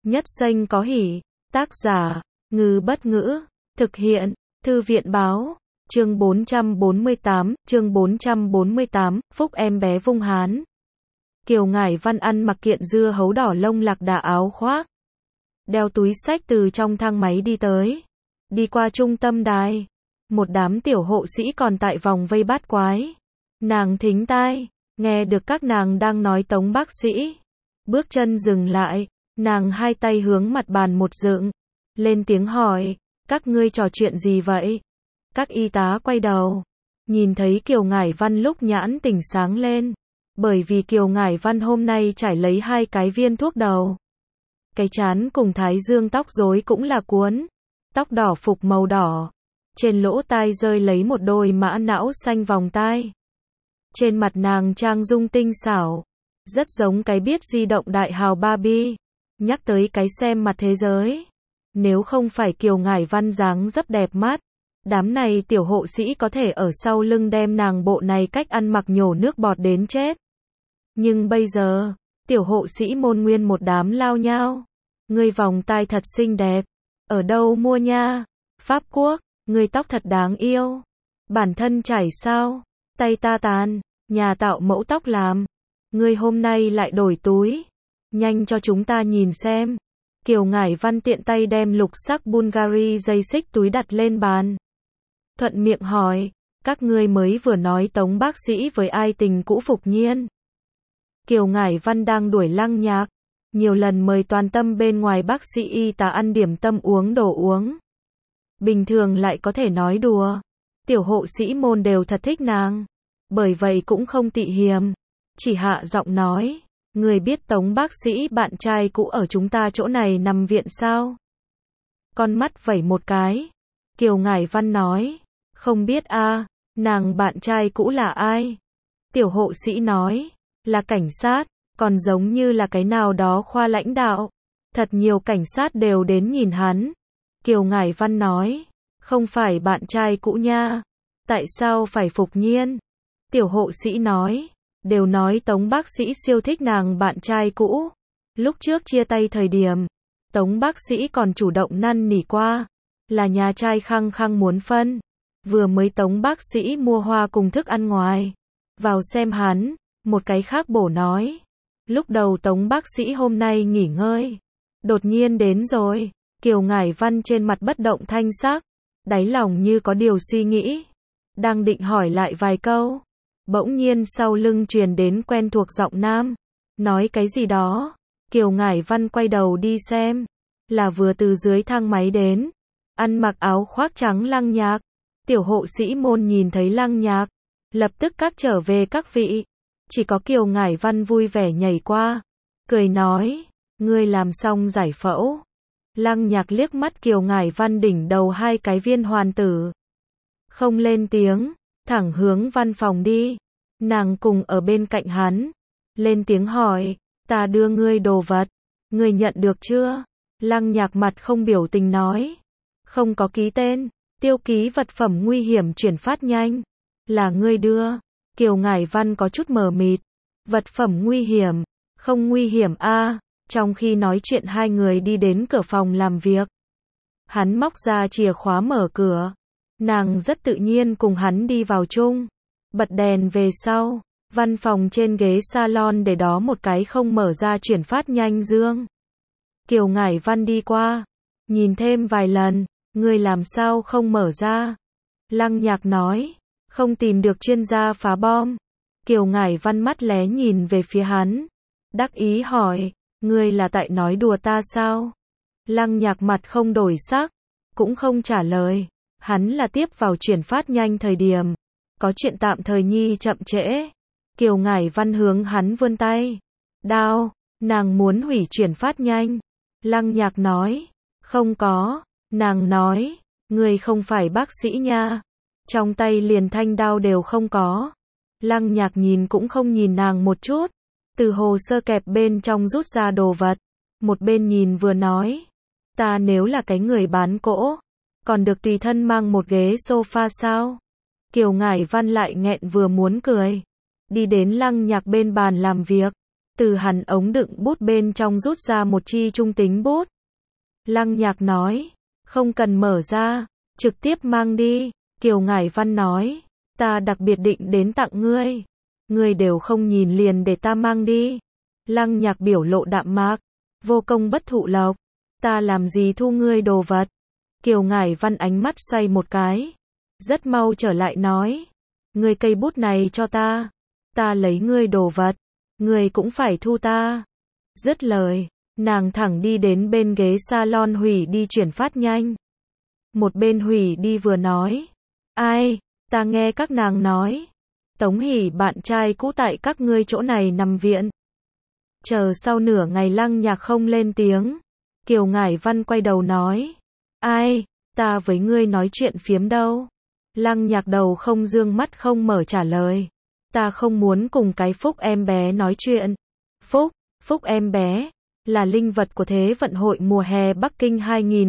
Nhất Xanh có hỉ. Tác giả, Ngư Bất Ngữ. Thực hiện, Thư viện Báo. Chương 448, Phúc em bé Vung Hán. Kiều Ngải Văn ăn mặc kiện dưa hấu đỏ lông lạc đà áo khoác. Đeo túi xách từ trong thang máy đi tới. Đi qua trung tâm đài. Một đám tiểu hộ sĩ còn tại vòng vây bát quái. Nàng thính tai, nghe được các nàng đang nói Tống bác sĩ. Bước chân dừng lại, nàng hai tay hướng mặt bàn một dựng. Lên tiếng hỏi, các ngươi trò chuyện gì vậy? Các y tá quay đầu. Nhìn thấy Kiều Ngải Văn lúc nhãn tỉnh sáng lên. Bởi vì Kiều Ngải Văn hôm nay trải lấy 2 cái viên thuốc đầu. Cái trán cùng thái dương tóc rối cũng là cuốn. Tóc đỏ phục màu đỏ. Trên lỗ tai rơi lấy một đôi mã não xanh vòng tai. Trên mặt nàng trang dung tinh xảo. Rất giống cái biết di động đại hào Barbie. Nhắc tới cái xem mặt thế giới. Nếu không phải Kiều Ngải Văn dáng dấp đẹp mắt. Đám này tiểu hộ sĩ có thể ở sau lưng đem nàng bộ này cách ăn mặc nhổ nước bọt đến chết. Nhưng bây giờ, tiểu hộ sĩ môn nguyên một đám lao nhao. Ngươi vòng tai thật xinh đẹp. Ở đâu mua nha? Pháp Quốc, ngươi tóc thật đáng yêu. Bản thân chảy sao? Tay ta tàn, nhà tạo mẫu tóc làm. Ngươi hôm nay lại đổi túi. Nhanh cho chúng ta nhìn xem. Kiều Ngải Văn tiện tay đem lục sắc Bulgari dây xích túi đặt lên bàn. Thuận miệng hỏi, các ngươi mới vừa nói Tống bác sĩ với ai tình cũ Phục Nhiên. Kiều Ngải Văn đang đuổi Lăng Nhạc. Nhiều lần mời toàn tâm bên ngoài bác sĩ y tá ăn điểm tâm uống đồ uống. Bình thường lại có thể nói đùa. Tiểu hộ sĩ môn đều thật thích nàng. Bởi vậy cũng không tị hiềm. Chỉ hạ giọng nói, người biết Tống bác sĩ bạn trai cũ ở chúng ta chỗ này nằm viện sao? Con mắt vẩy một cái. Kiều Ngải Văn nói, không biết a, nàng bạn trai cũ là ai? Tiểu hộ sĩ nói, là cảnh sát, còn giống như là cái nào đó khoa lãnh đạo. Thật nhiều cảnh sát đều đến nhìn hắn. Kiều Ngải Văn nói, không phải bạn trai cũ nha. Tại sao phải Phục Nhiên? Tiểu hộ sĩ nói, đều nói Tống bác sĩ siêu thích nàng bạn trai cũ. Lúc trước chia tay thời điểm, Tống bác sĩ còn chủ động năn nỉ qua. Là nhà trai khăng khăng muốn phân. Vừa mới Tống bác sĩ mua hoa cùng thức ăn ngoài. Vào xem hắn, một cái khác bổ nói. Lúc đầu Tống bác sĩ hôm nay nghỉ ngơi. Đột nhiên đến rồi. Kiều Ngải Văn trên mặt bất động thanh sắc. Đáy lòng như có điều suy nghĩ. Đang định hỏi lại vài câu. Bỗng nhiên sau lưng truyền đến quen thuộc giọng nam. Nói cái gì đó. Kiều Ngải Văn quay đầu đi xem. Là vừa từ dưới thang máy đến. Ăn mặc áo khoác trắng Lăng Nhạc. Tiểu hộ sĩ môn nhìn thấy Lăng Nhạc. Lập tức các trở về các vị. Chỉ có Kiều Ngải Văn vui vẻ nhảy qua. Cười nói. Ngươi làm xong giải phẫu. Lăng Nhạc liếc mắt Kiều Ngải Văn đỉnh đầu 2 cái viên hoàn tử. Không lên tiếng. Thẳng hướng văn phòng đi. Nàng cùng ở bên cạnh hắn. Lên tiếng hỏi. Ta đưa ngươi đồ vật. Ngươi nhận được chưa? Lăng Nhạc mặt không biểu tình nói. Không có ký tên. Tiêu ký vật phẩm nguy hiểm chuyển phát nhanh. Là ngươi đưa. Kiều Ngải Văn có chút mờ mịt. Vật phẩm nguy hiểm. Không nguy hiểm a. Trong khi nói chuyện hai người đi đến cửa phòng làm việc. Hắn móc ra chìa khóa mở cửa. Nàng rất tự nhiên cùng hắn đi vào chung. Bật đèn về sau. Văn phòng trên ghế salon để đó một cái không mở ra chuyển phát nhanh dương. Kiều Ngải Văn đi qua. Nhìn thêm vài lần. Ngươi làm sao không mở ra? Lăng Nhạc nói. Không tìm được chuyên gia phá bom. Kiều Ngải Văn mắt lé nhìn về phía hắn. Đắc ý hỏi. Ngươi là tại nói đùa ta sao? Lăng Nhạc mặt không đổi sắc. Cũng không trả lời. Hắn là tiếp vào chuyển phát nhanh thời điểm. Có chuyện tạm thời nhi chậm trễ. Kiều Ngải Văn hướng hắn vươn tay. Đao. Nàng muốn hủy chuyển phát nhanh. Lăng Nhạc nói. Không có. Nàng nói. Ngươi không phải bác sĩ nha. Trong tay liền thanh đao đều không có. Lăng Nhạc nhìn cũng không nhìn nàng một chút. Từ hồ sơ kẹp bên trong rút ra đồ vật. Một bên nhìn vừa nói. Ta nếu là cái người bán cỗ. Còn được tùy thân mang một ghế sofa sao? Kiều Ngải Văn lại nghẹn vừa muốn cười. Đi đến Lăng Nhạc bên bàn làm việc. từ hắn ống đựng bút bên trong rút ra một chi trung tính bút. Lăng Nhạc nói, không cần mở ra, trực tiếp mang đi. Kiều Ngải Văn nói, ta đặc biệt định đến tặng ngươi. Ngươi đều không nhìn liền để ta mang đi. Lăng Nhạc biểu lộ đạm mạc, vô công bất thụ lộc. Ta làm gì thu ngươi đồ vật. Kiều Ngải Văn ánh mắt xoay một cái. Rất mau trở lại nói, ngươi cây bút này cho ta. Ta lấy ngươi đồ vật. Ngươi cũng phải thu ta. Dứt lời, nàng thẳng đi đến bên ghế salon hủy đi chuyển phát nhanh. Một bên hủy đi vừa nói, ai, ta nghe các nàng nói, Tống Hỷ bạn trai cũ tại các ngươi chỗ này nằm viện. Chờ sau nửa ngày Lăng Nhạc không lên tiếng, Kiều Ngải Văn quay đầu nói, ai, ta với ngươi nói chuyện phiếm đâu. Lăng Nhạc đầu không dương mắt không mở trả lời, ta không muốn cùng cái Phúc em bé nói chuyện. Phúc em bé, là linh vật của Thế vận hội mùa hè Bắc Kinh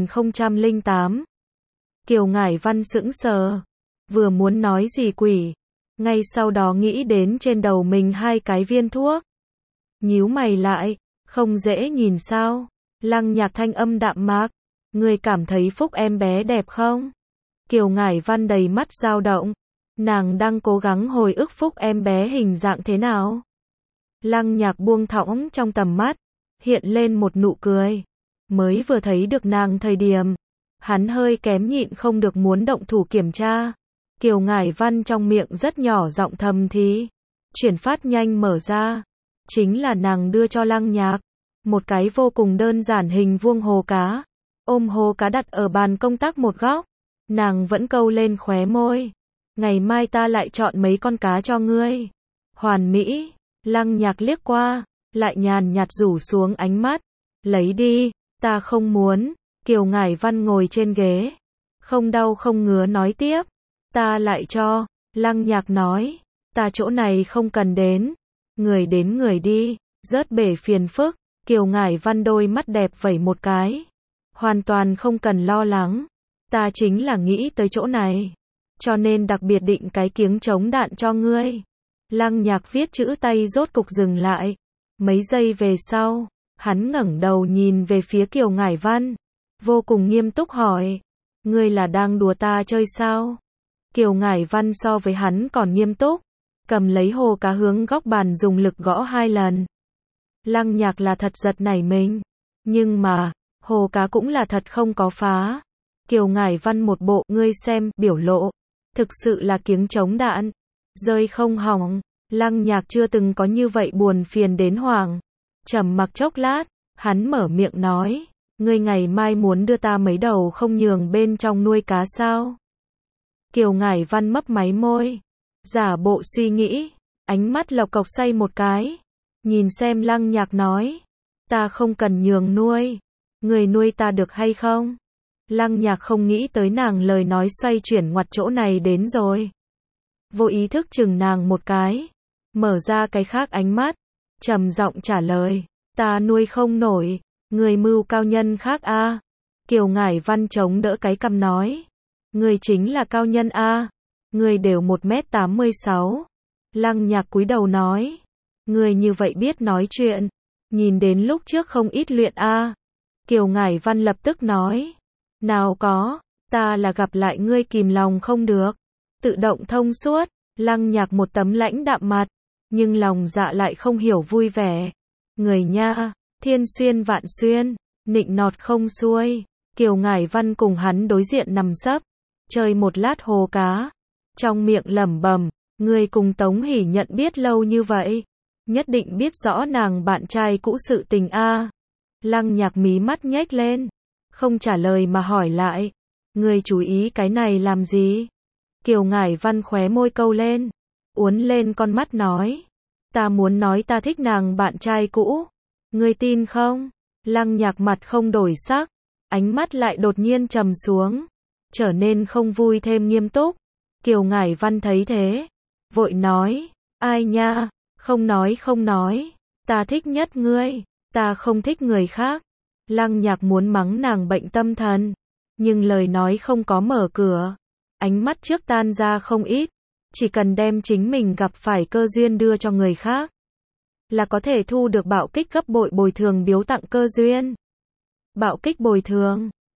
2008. Kiều Ngải Văn sững sờ, vừa muốn nói gì quỷ, ngay sau đó nghĩ đến trên đầu mình hai cái viên thuốc. Nhíu mày lại, không dễ nhìn sao? Lăng Nhạc thanh âm đạm mạc, ngươi cảm thấy Phúc em bé đẹp không? Kiều Ngải Văn đầy mắt dao động, nàng đang cố gắng hồi ức Phúc em bé hình dạng thế nào. Lăng Nhạc buông thõng trong tầm mắt, hiện lên một nụ cười. Mới vừa thấy được nàng thời điểm, hắn hơi kém nhịn không được muốn động thủ kiểm tra. Kiều Ngải Văn trong miệng rất nhỏ giọng thầm thì. Chuyển phát nhanh mở ra, chính là nàng đưa cho Lăng Nhạc. Một cái vô cùng đơn giản hình vuông hồ cá. Ôm hồ cá đặt ở bàn công tác một góc. Nàng vẫn câu lên khóe môi. Ngày mai ta lại chọn mấy con cá cho ngươi. Hoàn mỹ. Lăng Nhạc liếc qua, lại nhàn nhạt rủ xuống ánh mắt. Lấy đi, ta không muốn. Kiều Ngải Văn ngồi trên ghế, không đau không ngứa nói tiếp. Ta lại cho. Lăng Nhạc nói, ta chỗ này không cần đến. Người đến người đi, rớt bể phiền phức. Kiều Ngải Văn đôi mắt đẹp vẩy một cái. Hoàn toàn không cần lo lắng. Ta chính là nghĩ tới chỗ này, cho nên đặc biệt định cái kiếng chống đạn cho ngươi. Lăng Nhạc viết chữ tay rốt cục dừng lại. Mấy giây về sau, hắn ngẩng đầu nhìn về phía Kiều Ngải Văn, vô cùng nghiêm túc hỏi, ngươi là đang đùa ta chơi sao? Kiều Ngải Văn so với hắn còn nghiêm túc, cầm lấy hồ cá hướng góc bàn dùng lực gõ 2 lần. Lăng Nhạc là thật giật nảy mình, nhưng mà, hồ cá cũng là thật không có phá. Kiều Ngải Văn một bộ ngươi xem biểu lộ, thực sự là kiếng chống đạn, rơi không hỏng. Lăng Nhạc chưa từng có như vậy buồn phiền đến hoảng. Trầm mặc chốc lát, hắn mở miệng nói, ngươi ngày mai muốn đưa ta mấy đầu không nhường bên trong nuôi cá sao? Kiều Ngải Văn mấp máy môi, giả bộ suy nghĩ, ánh mắt lộc cộc xoay một cái, nhìn xem Lăng Nhạc nói, ta không cần nhường nuôi, người nuôi ta được hay không? Lăng Nhạc không nghĩ tới nàng lời nói xoay chuyển ngoặt chỗ này đến rồi. Vô ý thức chừng nàng một cái, mở ra cái khác ánh mắt, trầm giọng trả lời, ta nuôi không nổi, người mưu cao nhân khác a. Kiều Ngải Văn chống đỡ cái cằm nói, người chính là cao nhân a, người đều 1m86. Lăng Nhạc cúi đầu nói, người như vậy biết nói chuyện, nhìn đến lúc trước không ít luyện a. Kiều Ngải Văn lập tức nói, nào có, ta là gặp lại ngươi kìm lòng không được, tự động thông suốt. Lăng Nhạc một tấm lãnh đạm mặt, nhưng lòng dạ lại không hiểu vui vẻ. Người nha, thiên xuyên vạn xuyên, nịnh nọt không xuôi. Kiều Ngải Văn cùng hắn đối diện nằm sấp, chơi một lát hồ cá, trong miệng lẩm bẩm, người cùng Tống Hỷ nhận biết lâu như vậy, nhất định biết rõ nàng bạn trai cũ sự tình a. Lăng Nhạc mí mắt nhếch lên, không trả lời mà hỏi lại, người chú ý cái này làm gì? Kiều Ngải Văn khóe môi câu lên, uốn lên con mắt nói, ta muốn nói ta thích nàng bạn trai cũ, ngươi tin không? Lăng Nhạc mặt không đổi sắc, ánh mắt lại đột nhiên trầm xuống, trở nên không vui thêm nghiêm túc. Kiều Ngải Văn thấy thế, vội nói, ai nha, không nói, ta thích nhất ngươi, ta không thích người khác. Lăng Nhạc muốn mắng nàng bệnh tâm thần, nhưng lời nói không có mở cửa. Ánh mắt trước tan ra không ít, chỉ cần đem chính mình gặp phải cơ duyên đưa cho người khác. là có thể thu được bạo kích gấp bội bồi thường biếu tặng cơ duyên. Bạo kích bồi thường